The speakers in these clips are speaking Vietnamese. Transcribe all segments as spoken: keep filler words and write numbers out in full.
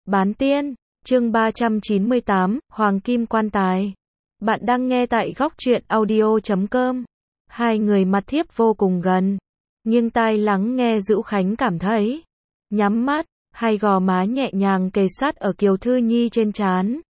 Bán tiên, chương ba trăm chín mươi tám, Hoàng Kim Quan Tài. Bạn đang nghe tại góc truyện audio chấm com. Hai người mặt thiếp vô cùng gần, nghiêng tai lắng nghe Dữu Khánh cảm thấy. Nhắm mắt, hai gò má nhẹ nhàng kề sát ở Kiều Thư Nhi trên trán.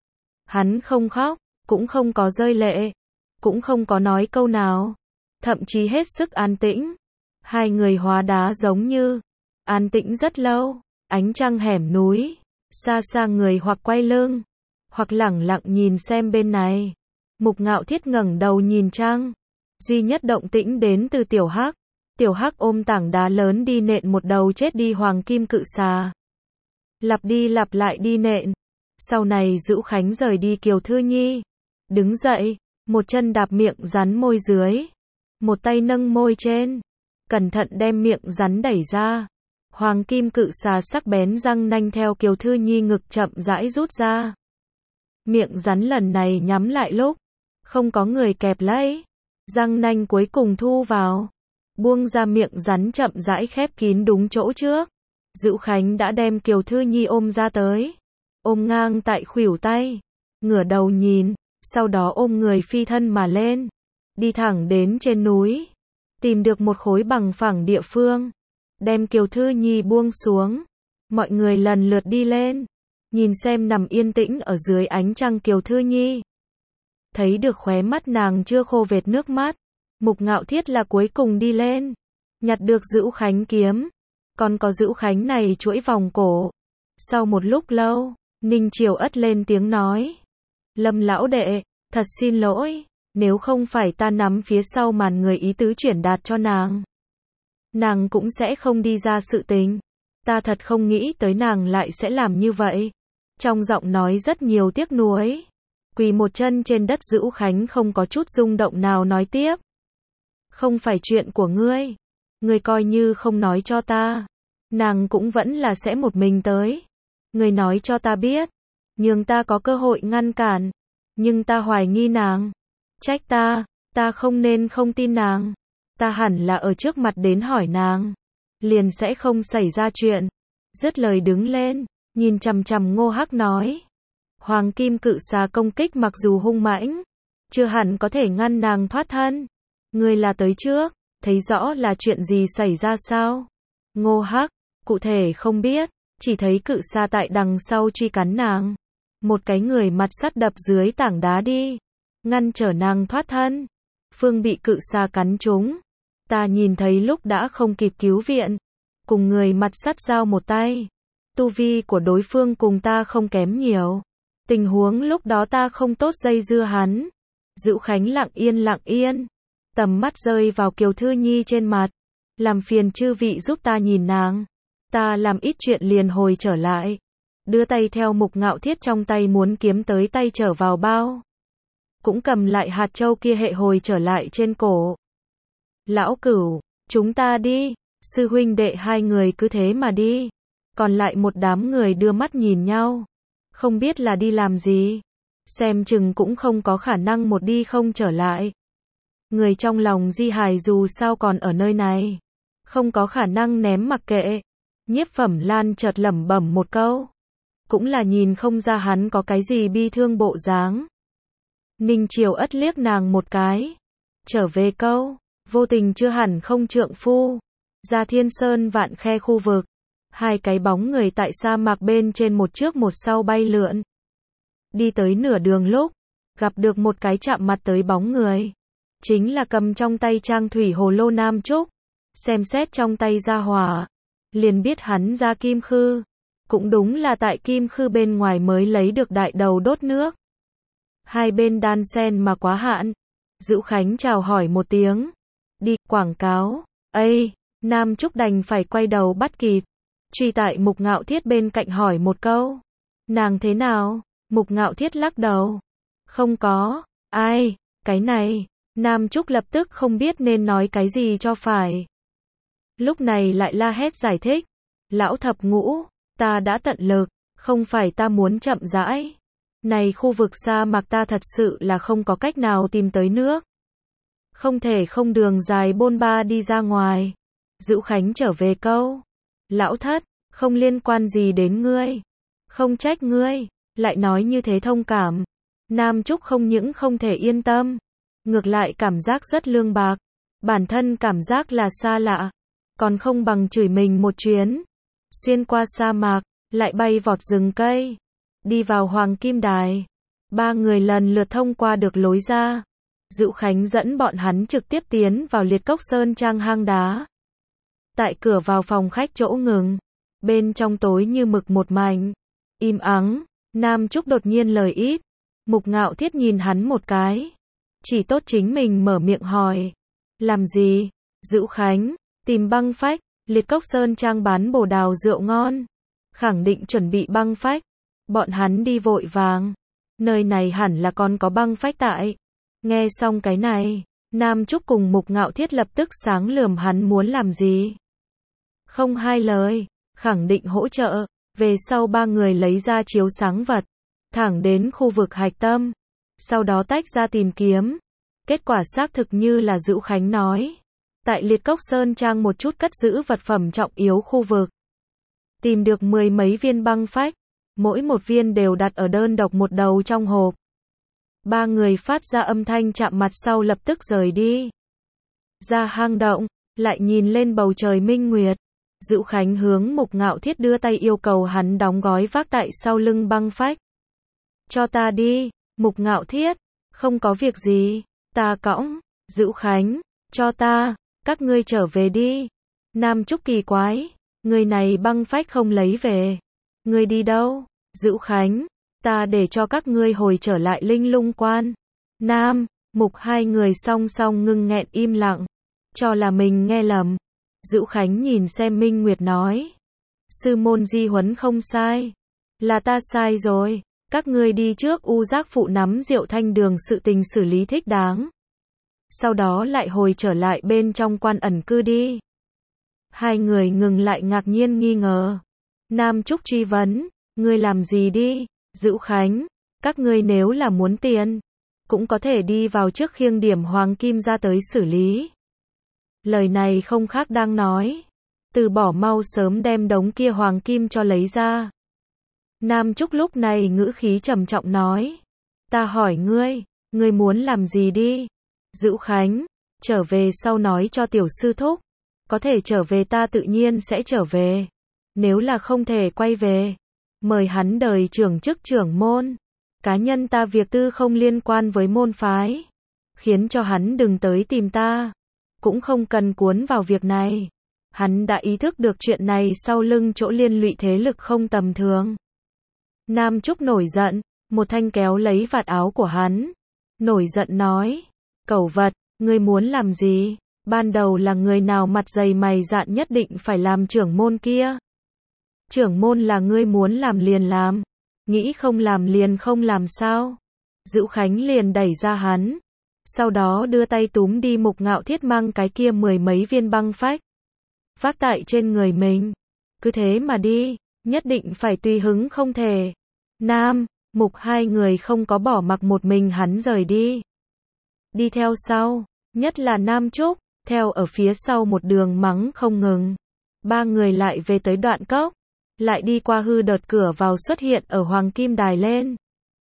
Hắn không khóc, cũng không có rơi lệ, cũng không có nói câu nào, thậm chí hết sức an tĩnh. Hai người hóa đá giống như an tĩnh rất lâu. Ánh trăng hẻm núi, xa xa người hoặc quay lưng, hoặc lẳng lặng nhìn xem bên này. Mục Ngạo Thiết ngẩng đầu nhìn trăng. Duy nhất động tĩnh đến từ Tiểu Hắc. Tiểu Hắc ôm tảng đá lớn đi nện một đầu chết đi hoàng kim cự xà. Lặp đi lặp lại đi nện. Sau này Dữu Khánh rời đi Kiều Thư Nhi. Đứng dậy, một chân đạp miệng rắn môi dưới. Một tay nâng môi trên. Cẩn thận đem miệng rắn đẩy ra. Hoàng kim cự xà sắc bén răng nanh theo Kiều Thư Nhi ngực chậm rãi rút ra. Miệng rắn lần này nhắm lại lúc không có người kẹp lấy. Răng nanh cuối cùng thu vào. Buông ra miệng rắn chậm rãi khép kín đúng chỗ trước. Dữu Khánh đã đem Kiều Thư Nhi ôm ra tới. Ôm ngang tại khuỷu tay. Ngửa đầu nhìn. Sau đó ôm người phi thân mà lên. Đi thẳng đến trên núi. Tìm được một khối bằng phẳng địa phương. Đem Kiều Thư Nhi buông xuống. Mọi người lần lượt đi lên. Nhìn xem nằm yên tĩnh ở dưới ánh trăng Kiều Thư Nhi. Thấy được khóe mắt nàng chưa khô vệt nước mắt. Mục Ngạo Thiết là cuối cùng đi lên. Nhặt được Dữu Khánh kiếm. Còn có Dữu Khánh này chuỗi vòng cổ. Sau một lúc lâu, Ninh Triều Ất lên tiếng nói. Lâm lão đệ, thật xin lỗi. Nếu không phải ta nắm phía sau màn người ý tứ chuyển đạt cho nàng, nàng cũng sẽ không đi ra sự tình. Ta thật không nghĩ tới nàng lại sẽ làm như vậy. Trong giọng nói rất nhiều tiếc nuối. Quỳ một chân trên đất Dữu Khánh không có chút rung động nào nói tiếp. Không phải chuyện của ngươi. Ngươi coi như không nói cho ta. Nàng cũng vẫn là sẽ một mình tới. Ngươi nói cho ta biết. Nhưng ta có cơ hội ngăn cản. Nhưng ta hoài nghi nàng. Trách ta. Ta không nên không tin nàng. Ta hẳn là ở trước mặt đến hỏi nàng. Liền sẽ không xảy ra chuyện. Dứt lời đứng lên. Nhìn chằm chằm Ngô Hắc nói. Hoàng kim cự xà công kích mặc dù hung mãnh. Chưa hẳn có thể ngăn nàng thoát thân. Ngươi là tới trước. Thấy rõ là chuyện gì xảy ra sao? Ngô Hắc. Cụ thể không biết. Chỉ thấy cự xà tại đằng sau truy cắn nàng. Một cái người mặt sắt đập dưới tảng đá đi. Ngăn trở nàng thoát thân. Phương bị cự xà cắn trúng. Ta nhìn thấy lúc đã không kịp cứu viện. Cùng người mặt sắt giao một tay. Tu vi của đối phương cùng ta không kém nhiều. Tình huống lúc đó ta không tốt dây dưa hắn. Dữu Khánh lặng yên lặng yên. Tầm mắt rơi vào Kiều Thư Nhi trên mặt. Làm phiền chư vị giúp ta nhìn nàng. Ta làm ít chuyện liền hồi trở lại. Đưa tay theo Mục Ngạo Thiết trong tay muốn kiếm tới tay trở vào bao. Cũng cầm lại hạt châu kia hệ hồi trở lại trên cổ. Lão Cửu, chúng ta đi. Sư huynh đệ hai người cứ thế mà đi. Còn lại một đám người đưa mắt nhìn nhau. Không biết là đi làm gì. Xem chừng cũng không có khả năng một đi không trở lại. Người trong lòng Di Hài dù sao còn ở nơi này. Không có khả năng ném mặc kệ. Nhiếp Phẩm Lan chợt lẩm bẩm một câu. Cũng là nhìn không ra hắn có cái gì bi thương bộ dáng. Ninh Triều Ất liếc nàng một cái. Trở về câu. Vô tình chưa hẳn không trượng phu. Ra Thiên Sơn Vạn Khe khu vực. Hai cái bóng người tại sa mạc bên trên một trước một sau bay lượn. Đi tới nửa đường lúc. Gặp được một cái chạm mặt tới bóng người. Chính là cầm trong tay trang thủy hồ lô Nam Trúc. Xem xét trong tay ra hỏa. Liền biết hắn ra Kim Khư. Cũng đúng là tại Kim Khư bên ngoài mới lấy được đại đầu đốt nước. Hai bên đan sen mà quá hạn. Dữu Khánh chào hỏi một tiếng. Đi, quảng cáo. Ây, Nam Trúc đành phải quay đầu bắt kịp. Truy tại Mục Ngạo Thiết bên cạnh hỏi một câu. Nàng thế nào? Mục Ngạo Thiết lắc đầu. Không có. Ai? Cái này. Nam Trúc lập tức không biết nên nói cái gì cho phải. Lúc này lại la hét giải thích. Lão thập ngũ. Ta đã tận lực. Không phải ta muốn chậm rãi. Này khu vực sa mạc ta thật sự là không có cách nào tìm tới nước. Không thể không đường dài bôn ba đi ra ngoài. Dữu Khánh trở về câu. Lão thất, không liên quan gì đến ngươi. Không trách ngươi, lại nói như thế thông cảm. Nam Trúc không những không thể yên tâm, ngược lại cảm giác rất lương bạc. Bản thân cảm giác là xa lạ, còn không bằng chửi mình một chuyến. Xuyên qua sa mạc, lại bay vọt rừng cây, đi vào Hoàng Kim Đài. Ba người lần lượt thông qua được lối ra. Dữu Khánh dẫn bọn hắn trực tiếp tiến vào Liệt Cốc Sơn Trang hang đá. Tại cửa vào phòng khách chỗ ngừng, bên trong tối như mực một mảnh, im ắng. Nam Trúc đột nhiên lời ít. Mục Ngạo Thiết nhìn hắn một cái, chỉ tốt chính mình mở miệng hỏi. Làm gì? Dữu Khánh, tìm băng phách. Liệt Cốc Sơn Trang bán bồ đào rượu ngon, khẳng định chuẩn bị băng phách. Bọn hắn đi vội vàng, nơi này hẳn là còn có băng phách tại. Nghe xong cái này, Nam Trúc cùng Mục Ngạo Thiết lập tức sáng lườm hắn muốn làm gì. Không hai lời, khẳng định hỗ trợ. Về sau ba người lấy ra chiếu sáng vật, thẳng đến khu vực hạch tâm, sau đó tách ra tìm kiếm. Kết quả xác thực như là Dữu Khánh nói, tại Liệt Cốc Sơn Trang một chút cất giữ vật phẩm trọng yếu khu vực, tìm được mười mấy viên băng phách, mỗi một viên đều đặt ở đơn độc một đầu trong hộp. Ba người phát ra âm thanh chạm mặt sau lập tức rời đi. Ra hang động, lại nhìn lên bầu trời minh nguyệt. Dữu Khánh hướng Mục Ngạo Thiết đưa tay yêu cầu hắn đóng gói vác tại sau lưng băng phách. Cho ta đi. Mục Ngạo Thiết, không có việc gì, ta cõng. Dữu Khánh, cho ta, các ngươi trở về đi. Nam Trúc kỳ quái, người này băng phách không lấy về. Ngươi đi đâu? Dữu Khánh, ta để cho các ngươi hồi trở lại Linh Lung Quan. Nam, Mục hai người song song ngưng nghẹn im lặng, cho là mình nghe lầm. Dữu Khánh nhìn xem Minh Nguyệt nói, sư môn di huấn không sai, là ta sai rồi, các ngươi đi trước U Giác Phụ nắm rượu thanh đường sự tình xử lý thích đáng, sau đó lại hồi trở lại bên trong quan ẩn cư đi. Hai người ngừng lại ngạc nhiên nghi ngờ. Nam Trúc truy vấn, ngươi làm gì đi? Dữu Khánh, các ngươi nếu là muốn tiền, cũng có thể đi vào trước khiêng điểm hoàng kim ra tới xử lý. Lời này không khác đang nói, từ bỏ mau sớm đem đống kia hoàng kim cho lấy ra. Nam Trúc lúc này ngữ khí trầm trọng nói, ta hỏi ngươi, ngươi muốn làm gì đi? Dữu Khánh, trở về sau nói cho tiểu sư thúc, có thể trở về ta tự nhiên sẽ trở về, nếu là không thể quay về, mời hắn đời trưởng chức trưởng môn, cá nhân ta việc tư không liên quan với môn phái, khiến cho hắn đừng tới tìm ta, cũng không cần cuốn vào việc này. Hắn đã ý thức được chuyện này sau lưng chỗ liên lụy thế lực không tầm thường. Nam Trúc nổi giận, một thanh kéo lấy vạt áo của hắn, nổi giận nói, cẩu vật, ngươi muốn làm gì? Ban đầu là người nào mặt dày mày dạn nhất định phải làm trưởng môn kia? Trưởng môn là ngươi muốn làm liền làm, nghĩ không làm liền không làm sao? Dữu Khánh liền đẩy ra hắn, sau đó đưa tay túm đi Mục Ngạo Thiết mang cái kia mười mấy viên băng phách, vác tại trên người mình, cứ thế mà đi, nhất định phải tùy hứng không thể. Nam, Mục hai người không có bỏ mặc một mình hắn rời đi, đi theo sau, nhất là Nam Trúc, theo ở phía sau một đường mắng không ngừng. Ba người lại về tới đoạn cốc, lại đi qua hư đợt cửa vào xuất hiện ở Hoàng Kim Đài lên.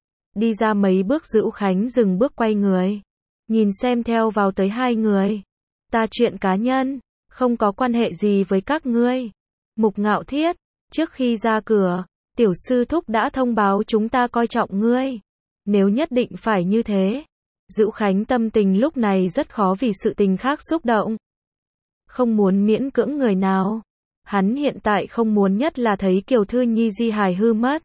Đi ra mấy bước Dữu Khánh dừng bước quay người, nhìn xem theo vào tới hai người. Ta chuyện cá nhân, không có quan hệ gì với các ngươi. Mục Ngạo Thiết, trước khi ra cửa, tiểu sư thúc đã thông báo chúng ta coi trọng ngươi. Nếu nhất định phải như thế. Dữu Khánh tâm tình lúc này rất khó vì sự tình khác xúc động. Không muốn miễn cưỡng người nào. Hắn hiện tại không muốn nhất là thấy Kiều Thư Nhi di hài hư mất.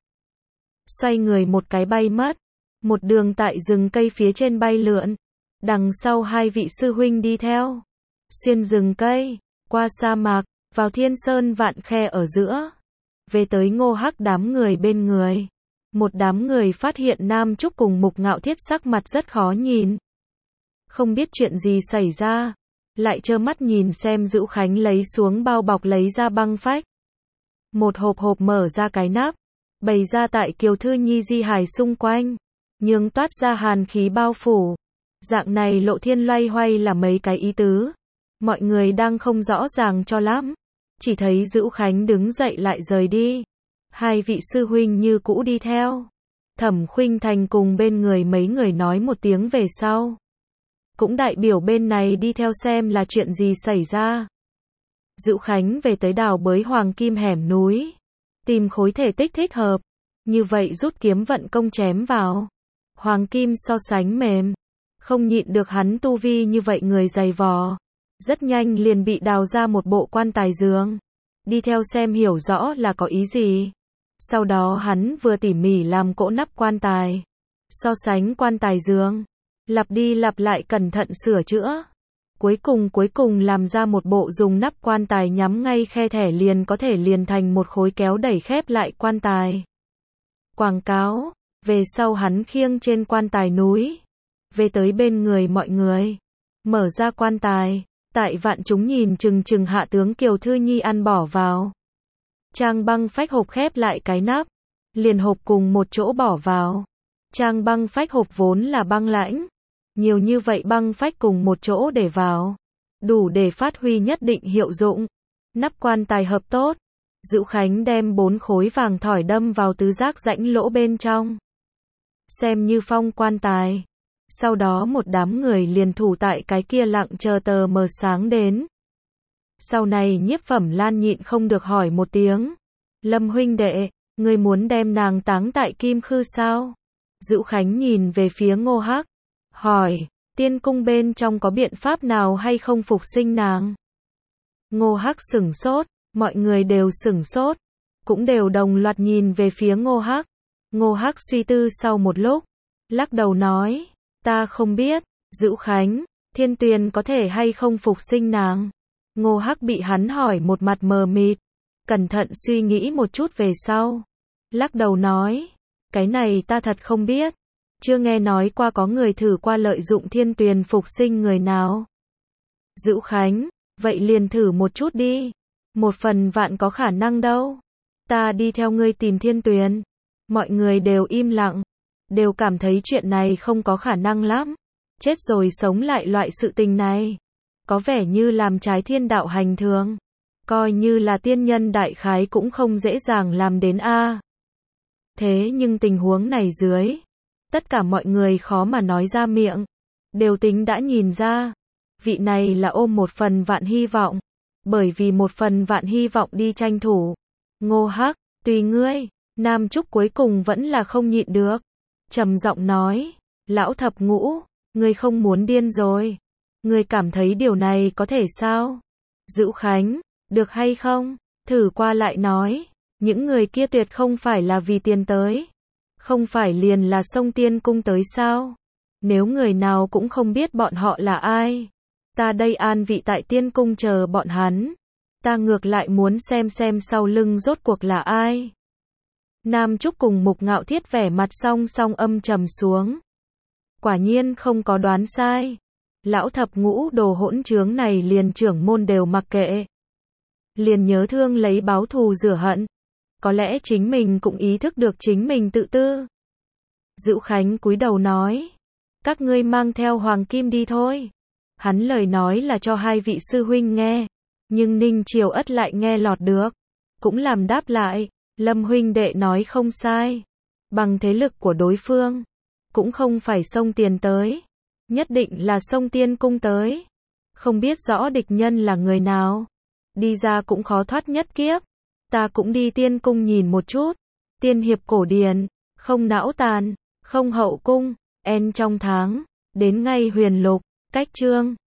Xoay người một cái bay mất. Một đường tại rừng cây phía trên bay lượn. Đằng sau hai vị sư huynh đi theo. Xuyên rừng cây, qua sa mạc, vào thiên sơn vạn khe ở giữa. Về tới Ngô Hắc đám người bên người. Một đám người phát hiện Nam Trúc cùng Mục Ngạo Thiết sắc mặt rất khó nhìn. Không biết chuyện gì xảy ra. Lại trơ mắt nhìn xem Dữu Khánh lấy xuống bao bọc lấy ra băng phách. Một hộp hộp mở ra cái nắp. Bày ra tại Kiều Thư Nhi di hài xung quanh. Nhưng toát ra hàn khí bao phủ. Dạng này lộ thiên loay hoay là mấy cái ý tứ. Mọi người đang không rõ ràng cho lắm. Chỉ thấy Dữu Khánh đứng dậy lại rời đi. Hai vị sư huynh như cũ đi theo. Thẩm Khuynh Thành cùng bên người mấy người nói một tiếng về sau. Cũng đại biểu bên này đi theo xem là chuyện gì xảy ra. Dữu Khánh về tới đào bới hoàng kim hẻm núi. Tìm khối thể tích thích hợp. Như vậy rút kiếm vận công chém vào. Hoàng kim so sánh mềm. Không nhịn được hắn tu vi như vậy người dày vò. Rất nhanh liền bị đào ra một bộ quan tài giường. Đi theo xem hiểu rõ là có ý gì. Sau đó hắn vừa tỉ mỉ làm cỗ nắp quan tài. So sánh quan tài giường. Lặp đi lặp lại cẩn thận sửa chữa. Cuối cùng cuối cùng làm ra một bộ dùng nắp quan tài nhắm ngay khe thẻ liền có thể liền thành một khối kéo đẩy khép lại quan tài. Quảng cáo. Về sau hắn khiêng trên quan tài núi. Về tới bên người mọi người. Mở ra quan tài. Tại vạn chúng nhìn chừng chừng hạ tướng Kiều Thư Nhi ăn bỏ vào. Trang băng phách hộp khép lại cái nắp. Liền hộp cùng một chỗ bỏ vào. Trang băng phách hộp vốn là băng lãnh. Nhiều như vậy băng phách cùng một chỗ để vào. Đủ để phát huy nhất định hiệu dụng. Nắp quan tài hợp tốt. Dữu Khánh đem bốn khối vàng thỏi đâm vào tứ giác rãnh lỗ bên trong. Xem như phong quan tài. Sau đó một đám người liền thủ tại cái kia lặng chờ tờ mờ sáng đến. Sau này Nhiếp Phẩm Lan nhịn không được hỏi một tiếng. Lâm huynh đệ, ngươi muốn đem nàng táng tại Kim Khư sao? Dữu Khánh nhìn về phía Ngô Hắc. Hỏi, tiên cung bên trong có biện pháp nào hay không phục sinh nàng? Ngô Hắc sửng sốt, mọi người đều sửng sốt. Cũng đều đồng loạt nhìn về phía Ngô Hắc. Ngô Hắc suy tư sau một lúc. Lắc đầu nói, ta không biết. Dữu Khánh, Thiên Tuyền có thể hay không phục sinh nàng? Ngô Hắc bị hắn hỏi một mặt mờ mịt. Cẩn thận suy nghĩ một chút về sau. Lắc đầu nói, cái này ta thật không biết. Chưa nghe nói qua có người thử qua lợi dụng Thiên Tuyền phục sinh người nào. Dữu Khánh, vậy liền thử một chút đi. Một phần vạn có khả năng đâu. Ta đi theo ngươi tìm Thiên Tuyền. Mọi người đều im lặng. Đều cảm thấy chuyện này không có khả năng lắm. Chết rồi sống lại loại sự tình này. Có vẻ như làm trái thiên đạo hành thường. Coi như là tiên nhân đại khái cũng không dễ dàng làm đến a. Thế nhưng tình huống này dưới. Tất cả mọi người khó mà nói ra miệng. Đều tính đã nhìn ra. Vị này là ôm một phần vạn hy vọng. Bởi vì một phần vạn hy vọng đi tranh thủ. Ngô Hắc, tùy ngươi. Nam Trúc cuối cùng vẫn là không nhịn được. Trầm giọng nói. Lão thập ngũ, ngươi không muốn điên rồi. Ngươi cảm thấy điều này có thể sao? Dữu Khánh, được hay không? Thử qua lại nói. Những người kia tuyệt không phải là vì tiền tới. Không phải liền là xông tiên cung tới sao? Nếu người nào cũng không biết bọn họ là ai. Ta đây an vị tại tiên cung chờ bọn hắn. Ta ngược lại muốn xem xem sau lưng rốt cuộc là ai. Nam Trúc cùng Mục Ngạo Thiết vẻ mặt song song âm trầm xuống. Quả nhiên không có đoán sai. Lão thập ngũ đồ hỗn trướng này liền trưởng môn đều mặc kệ. Liền nhớ thương lấy báo thù rửa hận. Có lẽ chính mình cũng ý thức được chính mình tự tư. Dữu Khánh cúi đầu nói. Các ngươi mang theo Hoàng Kim đi thôi. Hắn lời nói là cho hai vị sư huynh nghe. Nhưng Ninh Triều Ất lại nghe lọt được. Cũng làm đáp lại. Lâm huynh đệ nói không sai. Bằng thế lực của đối phương. Cũng không phải xông tiền tới. Nhất định là xông tiên cung tới. Không biết rõ địch nhân là người nào. Đi ra cũng khó thoát nhất kiếp. Ta cũng đi tiên cung nhìn một chút. Tiên hiệp cổ điển. Không não tàn. Không hậu cung. En trong tháng. Đến ngay huyền lục. Cách chương.